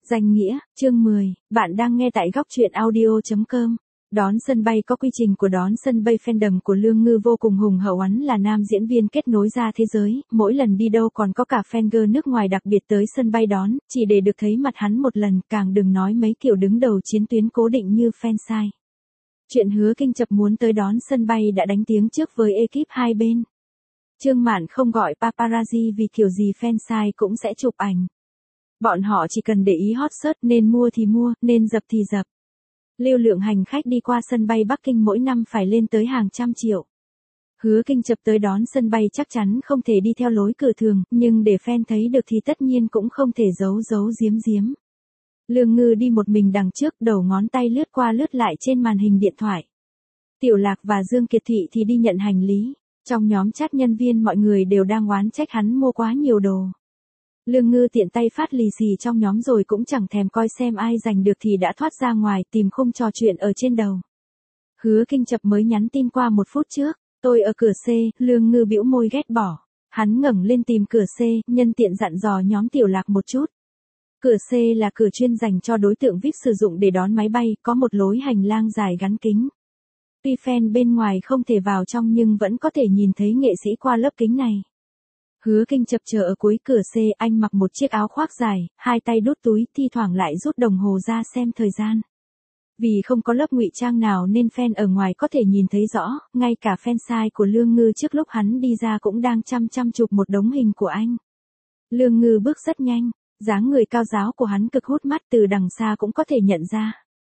Danh nghĩa, chương 10, bạn đang nghe tại góc truyện audio.com. Đón sân bay có quy trình của đón sân bay fandom của Lương Ngư vô cùng hùng hậu. Hắn là nam diễn viên kết nối ra thế giới, mỗi lần đi đâu còn có cả fan girl nước ngoài đặc biệt tới sân bay đón, chỉ để được thấy mặt hắn một lần, càng đừng nói mấy kiểu đứng đầu chiến tuyến cố định như fansite. Chuyện Hứa Kinh Chập muốn tới đón sân bay đã đánh tiếng trước với ekip hai bên. Trương Mạn không gọi paparazzi vì kiểu gì fansite cũng sẽ chụp ảnh. Bọn họ chỉ cần để ý hot search, nên mua thì mua, nên dập thì dập. Lưu lượng hành khách đi qua sân bay Bắc Kinh mỗi năm phải lên tới hàng trăm triệu. Hứa Kinh Chập tới đón sân bay chắc chắn không thể đi theo lối cửa thường, nhưng để fan thấy được thì tất nhiên cũng không thể giấu giấu giếm giếm. Lương Ngư đi một mình đằng trước, đầu ngón tay lướt qua lướt lại trên màn hình điện thoại. Tiểu Lạc và Dương Kiệt Thị thì đi nhận hành lý. Trong nhóm chat nhân viên mọi người đều đang oán trách hắn mua quá nhiều đồ. Lương Ngư tiện tay phát lì xì trong nhóm rồi cũng chẳng thèm coi xem ai giành được thì đã thoát ra ngoài tìm khung trò chuyện ở trên đầu. Hứa Kinh Chập mới nhắn tin qua 1 phút trước, tôi ở cửa C, Lương Ngư bĩu môi ghét bỏ. Hắn ngẩng lên tìm cửa C, nhân tiện dặn dò nhóm Tiểu Lạc một chút. Cửa C là cửa chuyên dành cho đối tượng VIP sử dụng để đón máy bay, có một lối hành lang dài gắn kính. Tuy fan bên ngoài không thể vào trong nhưng vẫn có thể nhìn thấy nghệ sĩ qua lớp kính này. Hứa Kinh Chập chờ ở cuối cửa C, anh mặc một chiếc áo khoác dài, hai tay đút túi, thi thoảng lại rút đồng hồ ra xem thời gian. Vì không có lớp ngụy trang nào nên fan ở ngoài có thể nhìn thấy rõ, ngay cả fansite của Lương Ngư trước lúc hắn đi ra cũng đang chăm chụp một đống hình của anh. Lương Ngư bước rất nhanh, dáng người cao ráo của hắn cực hút mắt, từ đằng xa cũng có thể nhận ra.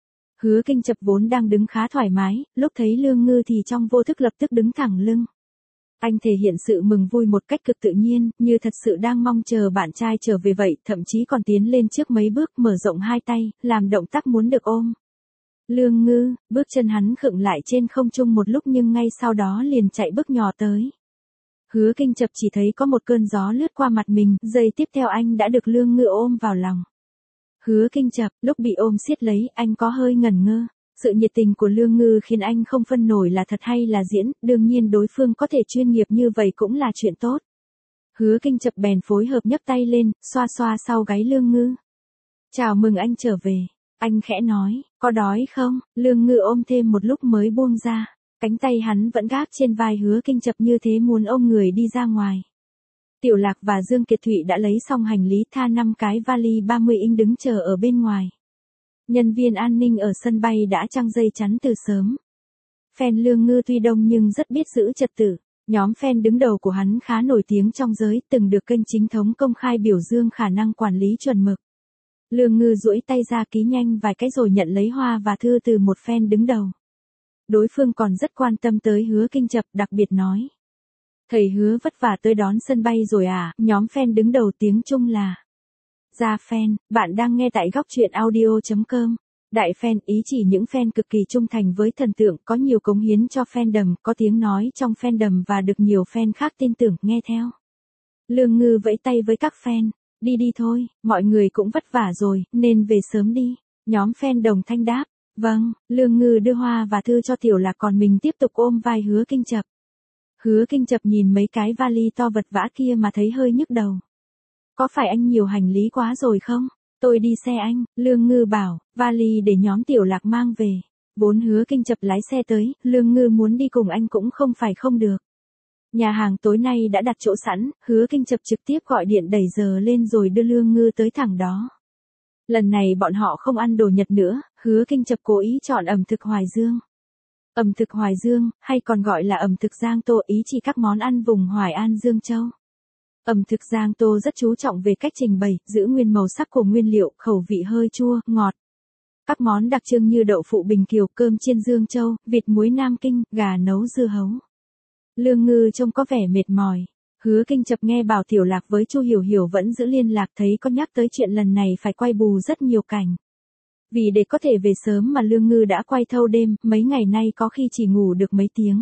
Hứa Kinh Chập vốn đang đứng khá thoải mái, lúc thấy Lương Ngư thì trong vô thức lập tức đứng thẳng lưng. Anh thể hiện sự mừng vui một cách cực tự nhiên, như thật sự đang mong chờ bạn trai trở về vậy, thậm chí còn tiến lên trước mấy bước, mở rộng hai tay, làm động tác muốn được ôm. Lương Ngư, bước chân hắn khựng lại trên không trung một lúc nhưng ngay sau đó liền chạy bước nhỏ tới. Hứa Kinh Chập chỉ thấy có một cơn gió lướt qua mặt mình, giây tiếp theo anh đã được Lương Ngư ôm vào lòng. Hứa Kinh Chập, lúc bị ôm siết lấy, anh có hơi ngẩn ngơ. Sự nhiệt tình của Lương Ngư khiến anh không phân nổi là thật hay là diễn, đương nhiên đối phương có thể chuyên nghiệp như vậy cũng là chuyện tốt. Hứa Kinh Chập bèn phối hợp nhấc tay lên, xoa xoa sau gáy Lương Ngư. Chào mừng anh trở về. Anh khẽ nói, có đói không? Lương Ngư ôm thêm một lúc mới buông ra. Cánh tay hắn vẫn gác trên vai Hứa Kinh Chập như thế muốn ôm người đi ra ngoài. Tiểu Lạc và Dương Kiệt Thụy đã lấy xong hành lý, tha 5 cái vali 30 inch đứng chờ ở bên ngoài. Nhân viên an ninh ở sân bay đã trăng dây chắn từ sớm. Fan Lương Ngư tuy đông nhưng rất biết giữ trật tự. Nhóm fan đứng đầu của hắn khá nổi tiếng trong giới, từng được kênh chính thống công khai biểu dương khả năng quản lý chuẩn mực. Lương Ngư duỗi tay ra ký nhanh vài cái rồi nhận lấy hoa và thư từ một fan đứng đầu. Đối phương còn rất quan tâm tới Hứa Kinh Chập, đặc biệt nói. Thầy Hứa vất vả tới đón sân bay rồi à? Nhóm fan đứng đầu tiếng Trung là Gia fan, bạn đang nghe tại góc truyện audio.com. Đại fan ý chỉ những fan cực kỳ trung thành với thần tượng, có nhiều cống hiến cho fandom, có tiếng nói trong fandom và được nhiều fan khác tin tưởng, nghe theo. Lương Ngư vẫy tay với các fan. Đi đi thôi, mọi người cũng vất vả rồi, nên về sớm đi. Nhóm fan đồng thanh đáp. Vâng, Lương Ngư đưa hoa và thư cho Tiểu Lạc, còn mình tiếp tục ôm vai Hứa Kinh Chập. Hứa Kinh Chập nhìn mấy cái vali to vật vã kia mà thấy hơi nhức đầu. Có phải anh nhiều hành lý quá rồi không? Tôi đi xe anh, Lương Ngư bảo, vali để nhóm Tiểu Lạc mang về. Vốn Hứa Kinh Chập lái xe tới, Lương Ngư muốn đi cùng anh cũng không phải không được. Nhà hàng tối nay đã đặt chỗ sẵn, Hứa Kinh Chập trực tiếp gọi điện đẩy giờ lên rồi đưa Lương Ngư tới thẳng đó. Lần này bọn họ không ăn đồ Nhật nữa, Hứa Kinh Chập cố ý chọn ẩm thực Hoài Dương. Ẩm thực Hoài Dương, hay còn gọi là ẩm thực Giang Tô, ý chỉ các món ăn vùng Hoài An Dương Châu. Ẩm thực Giang Tô rất chú trọng về cách trình bày, giữ nguyên màu sắc của nguyên liệu, khẩu vị hơi chua, ngọt. Các món đặc trưng như đậu phụ Bình Kiều, cơm chiên Dương Châu, vịt muối Nam Kinh, gà nấu dưa hấu. Lương Ngư trông có vẻ mệt mỏi. Hứa Kinh Chập nghe bảo Tiểu Lạc với Chu Hiểu Hiểu vẫn giữ liên lạc, thấy có nhắc tới chuyện lần này phải quay bù rất nhiều cảnh. Vì để có thể về sớm mà Lương Ngư đã quay thâu đêm, mấy ngày nay có khi chỉ ngủ được mấy tiếng.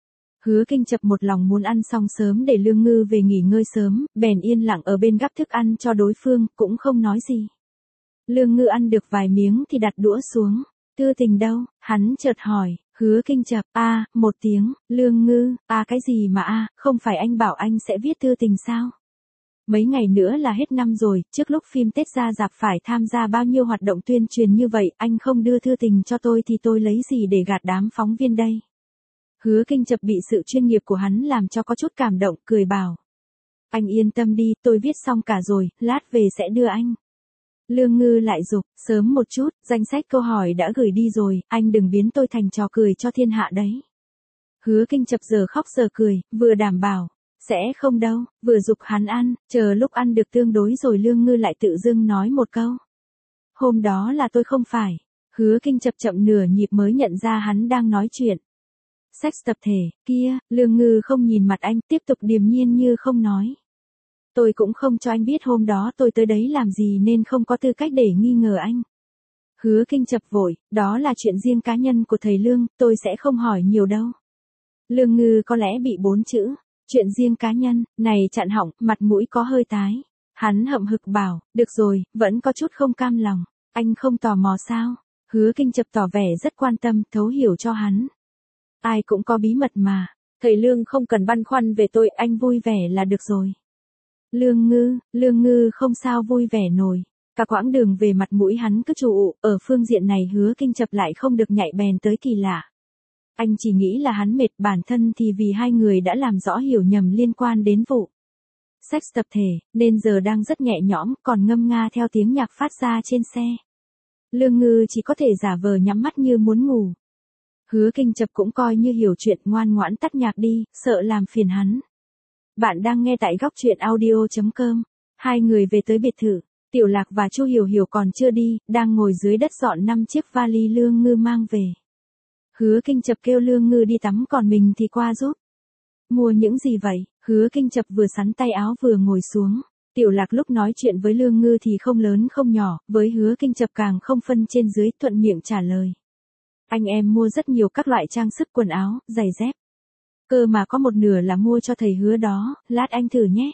Hứa Kinh Chập một lòng muốn ăn xong sớm để Lương Ngư về nghỉ ngơi sớm, bèn yên lặng ở bên gắp thức ăn cho đối phương, cũng không nói gì. Lương Ngư ăn được vài miếng thì đặt đũa xuống. Tư Tình đâu? Hắn chợt hỏi. Hứa Kinh Chập, một tiếng. Lương Ngư, cái gì mà không phải anh bảo anh sẽ viết thư tình sao? Mấy ngày nữa là hết năm rồi, trước lúc phim Tết ra rạp phải tham gia bao nhiêu hoạt động tuyên truyền như vậy, anh không đưa thư tình cho tôi thì tôi lấy gì để gạt đám phóng viên đây. Hứa Kinh Chập bị sự chuyên nghiệp của hắn làm cho có chút cảm động, cười bảo. Anh yên tâm đi, tôi viết xong cả rồi, lát về sẽ đưa anh. Lương Ngư lại giục, sớm một chút, danh sách câu hỏi đã gửi đi rồi, anh đừng biến tôi thành trò cười cho thiên hạ đấy. Hứa Kinh Chập giờ khóc giờ cười, vừa đảm bảo, sẽ không đâu, vừa giục hắn ăn, chờ lúc ăn được tương đối rồi Lương Ngư lại tự dưng nói một câu. Hôm đó là tôi không phải. Hứa Kinh Chập chậm nửa nhịp mới nhận ra hắn đang nói chuyện. Sex tập thể, kia, Lương Ngư không nhìn mặt anh, tiếp tục điềm nhiên như không nói. Tôi cũng không cho anh biết hôm đó tôi tới đấy làm gì nên không có tư cách để nghi ngờ anh. Hứa Kinh Chập vội, đó là chuyện riêng cá nhân của thầy Lương, tôi sẽ không hỏi nhiều đâu. Lương Ngư có lẽ bị 4 chữ, chuyện riêng cá nhân, này chặn họng, mặt mũi có hơi tái. Hắn hậm hực bảo, được rồi, vẫn có chút không cam lòng, anh không tò mò sao? Hứa Kinh Chập tỏ vẻ rất quan tâm, thấu hiểu cho hắn. Ai cũng có bí mật mà, thầy Lương không cần băn khoăn về tôi, anh vui vẻ là được rồi. Lương Ngư không sao vui vẻ nổi. Cả quãng đường về mặt mũi hắn cứ trụ, ở phương diện này Hứa Kinh Chập lại không được nhạy bén tới kỳ lạ. Anh chỉ nghĩ là hắn mệt, bản thân thì vì hai người đã làm rõ hiểu nhầm liên quan đến vụ sex tập thể, nên giờ đang rất nhẹ nhõm, còn ngâm nga theo tiếng nhạc phát ra trên xe. Lương Ngư chỉ có thể giả vờ nhắm mắt như muốn ngủ. Hứa Kinh Chập cũng coi như hiểu chuyện, ngoan ngoãn tắt nhạc đi, sợ làm phiền hắn. Bạn đang nghe tại góc truyện audio.com. Hai người về tới biệt thự, Tiểu Lạc và Chu Hiểu Hiểu còn chưa đi, đang ngồi dưới đất dọn 5 chiếc vali Lương Ngư mang về. Hứa Kinh Chập kêu Lương Ngư đi tắm còn mình thì qua giúp. Mua những gì vậy? Hứa Kinh Chập vừa sắn tay áo vừa ngồi xuống. Tiểu Lạc lúc nói chuyện với Lương Ngư thì không lớn không nhỏ, với Hứa Kinh Chập càng không phân trên dưới, thuận miệng trả lời. Anh em mua rất nhiều các loại trang sức quần áo, giày dép. Cơ mà có một nửa là mua cho thầy Hứa đó, lát anh thử nhé.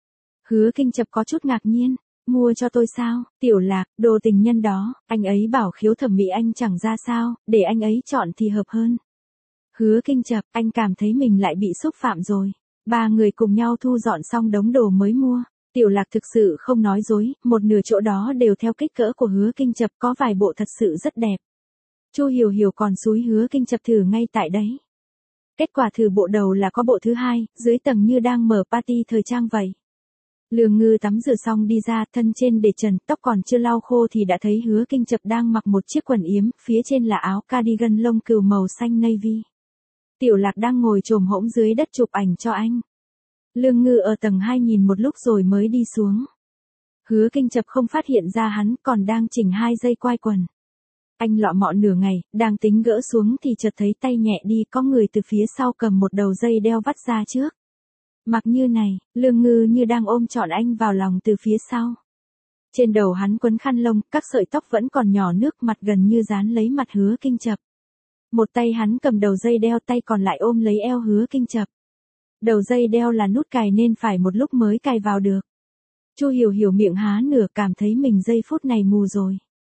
Hứa Kinh Chập có chút ngạc nhiên. Mua cho tôi sao? Tiểu Lạc, đồ tình nhân đó, anh ấy bảo khiếu thẩm mỹ anh chẳng ra sao, để anh ấy chọn thì hợp hơn. Hứa Kinh Chập, anh cảm thấy mình lại bị xúc phạm rồi. Ba người cùng nhau thu dọn xong đống đồ mới mua. Tiểu Lạc thực sự không nói dối, một nửa chỗ đó đều theo kích cỡ của Hứa Kinh Chập, có vài bộ thật sự rất đẹp. Chu Hiểu Hiểu còn xúi Hứa Kinh Chập thử ngay tại đấy. Kết quả thử bộ đầu là có bộ thứ hai, dưới tầng như đang mở party thời trang vậy. Lương Ngư tắm rửa xong đi ra, thân trên để trần, tóc còn chưa lau khô thì đã thấy Hứa Kinh Chập đang mặc một chiếc quần yếm, phía trên là áo cardigan lông cừu màu xanh navy. Tiểu Lạc đang ngồi chồm hổm dưới đất chụp ảnh cho anh. Lương Ngư ở tầng 2 nhìn một lúc rồi mới đi xuống. Hứa Kinh Chập không phát hiện ra hắn còn đang chỉnh 2 dây quai quần. Anh lọ mọ nửa ngày, đang tính gỡ xuống thì chợt thấy tay nhẹ đi, có người từ phía sau cầm một đầu dây đeo vắt ra trước. Mặc như này, Lương Ngư như đang ôm trọn anh vào lòng từ phía sau. Trên đầu hắn quấn khăn lông, các sợi tóc vẫn còn nhỏ nước, mặt gần như dán lấy mặt Hứa Kinh Chập. Một tay hắn cầm đầu dây đeo, tay còn lại ôm lấy eo Hứa Kinh Chập. Đầu dây đeo là nút cài nên phải một lúc mới cài vào được. Chu Hiểu Hiểu miệng há nửa, cảm thấy mình giây phút này mù rồi.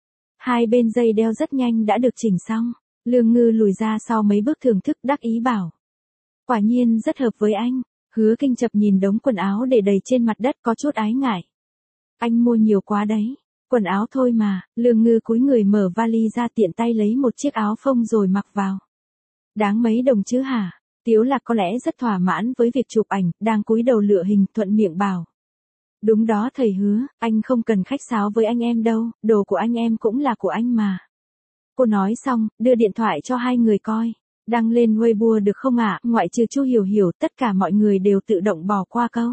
Hai bên dây đeo rất nhanh đã được chỉnh xong. Lương Ngư lùi ra sau mấy bước thưởng thức, đắc ý bảo. Quả nhiên rất hợp với anh. Hứa Kinh Chập nhìn đống quần áo để đầy trên mặt đất có chút ái ngại. Anh mua nhiều quá đấy. Quần áo thôi mà. Lương Ngư cúi người mở vali ra, tiện tay lấy một chiếc áo phông rồi mặc vào. Đáng mấy đồng chứ hả? Tiếu Lạc có lẽ rất thỏa mãn với việc chụp ảnh, đang cúi đầu lựa hình, thuận miệng bảo. Đúng đó thầy Hứa, anh không cần khách sáo với anh em đâu, đồ của anh em cũng là của anh mà. Cô nói xong, đưa điện thoại cho hai người coi. Đăng lên Weibo được không ạ? Ngoại trừ Chu Hiểu Hiểu, tất cả mọi người đều tự động bỏ qua câu.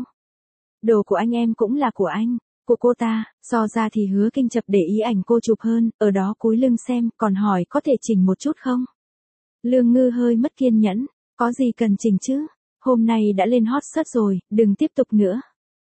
Đồ của anh em cũng là của anh, của cô ta. So ra thì Hứa Kinh Chập để ý ảnh cô chụp hơn, ở đó cúi lưng xem, còn hỏi có thể chỉnh một chút không? Lương Ngư hơi mất kiên nhẫn, có gì cần chỉnh chứ? Hôm nay đã lên hot search rồi, đừng tiếp tục nữa.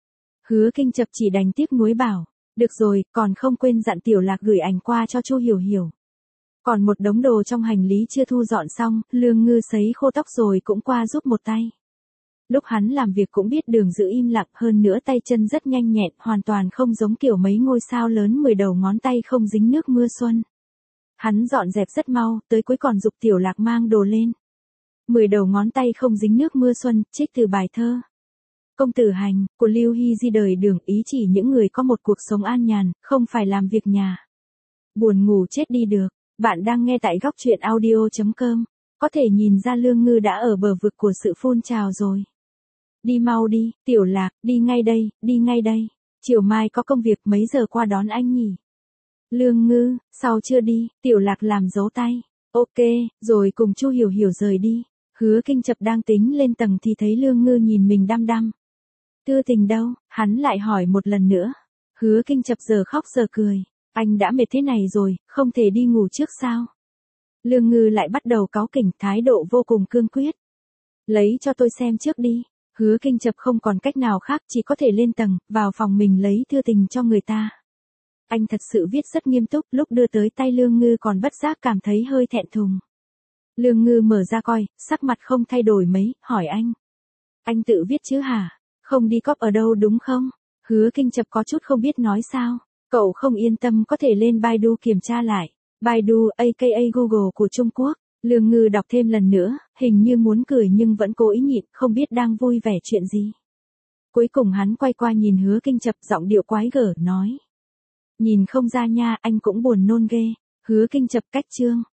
Hứa Kinh Chập chỉ đành tiếc nuối bảo, được rồi, còn không quên dặn Tiểu Lạc gửi ảnh qua cho Chu Hiểu Hiểu. Còn một đống đồ trong hành lý chưa thu dọn xong, Lương Ngư sấy khô tóc rồi cũng qua giúp một tay. Lúc hắn làm việc cũng biết đường giữ im lặng, hơn nữa tay chân rất nhanh nhẹn, hoàn toàn không giống kiểu mấy ngôi sao lớn 10 đầu ngón tay không dính nước mưa xuân. Hắn dọn dẹp rất mau, tới cuối còn giục Tiểu Lạc mang đồ lên. 10 đầu ngón tay không dính nước mưa xuân, trích từ bài thơ. Công tử hành, của Lưu Hy Di đời Đường ý chỉ những người có một cuộc sống an nhàn, không phải làm việc nhà. Buồn ngủ chết đi được. Bạn đang nghe tại góc truyện audio.com. Có thể nhìn ra Lương Ngư đã ở bờ vực của sự phun trào rồi. Đi mau đi, Tiểu Lạc, đi ngay đây, đi ngay đây. Chiều mai có công việc mấy giờ qua đón anh nhỉ? Lương Ngư, sao chưa đi? Tiểu Lạc làm dấu tay. Ok, rồi cùng Chu Hiểu Hiểu rời đi. Hứa Kinh Chập đang tính lên tầng thì thấy Lương Ngư nhìn mình đăm đăm. Tư Tình đâu? Hắn lại hỏi một lần nữa. Hứa Kinh Chập giờ khóc giờ cười. Anh đã mệt thế này rồi, không thể đi ngủ trước sao? Lương Ngư lại bắt đầu cáu kỉnh, thái độ vô cùng cương quyết. Lấy cho tôi xem trước đi. Hứa Kinh Chập không còn cách nào khác, chỉ có thể lên tầng, vào phòng mình lấy thư tình cho người ta. Anh thật sự viết rất nghiêm túc, lúc đưa tới tay Lương Ngư còn bất giác cảm thấy hơi thẹn thùng. Lương Ngư mở ra coi, sắc mặt không thay đổi mấy, hỏi anh. Anh tự viết chứ hả? Không đi cóp ở đâu đúng không? Hứa Kinh Chập có chút không biết nói sao. Cậu không yên tâm có thể lên Baidu kiểm tra lại. Baidu aka Google của Trung Quốc. Lương Ngư đọc thêm lần nữa, hình như muốn cười nhưng vẫn cố ý nhịn, không biết đang vui vẻ chuyện gì. Cuối cùng hắn quay qua nhìn Hứa Kinh Chập, giọng điệu quái gở, nói. Nhìn không ra nha, anh cũng buồn nôn ghê. Hứa Kinh Chập cách chương.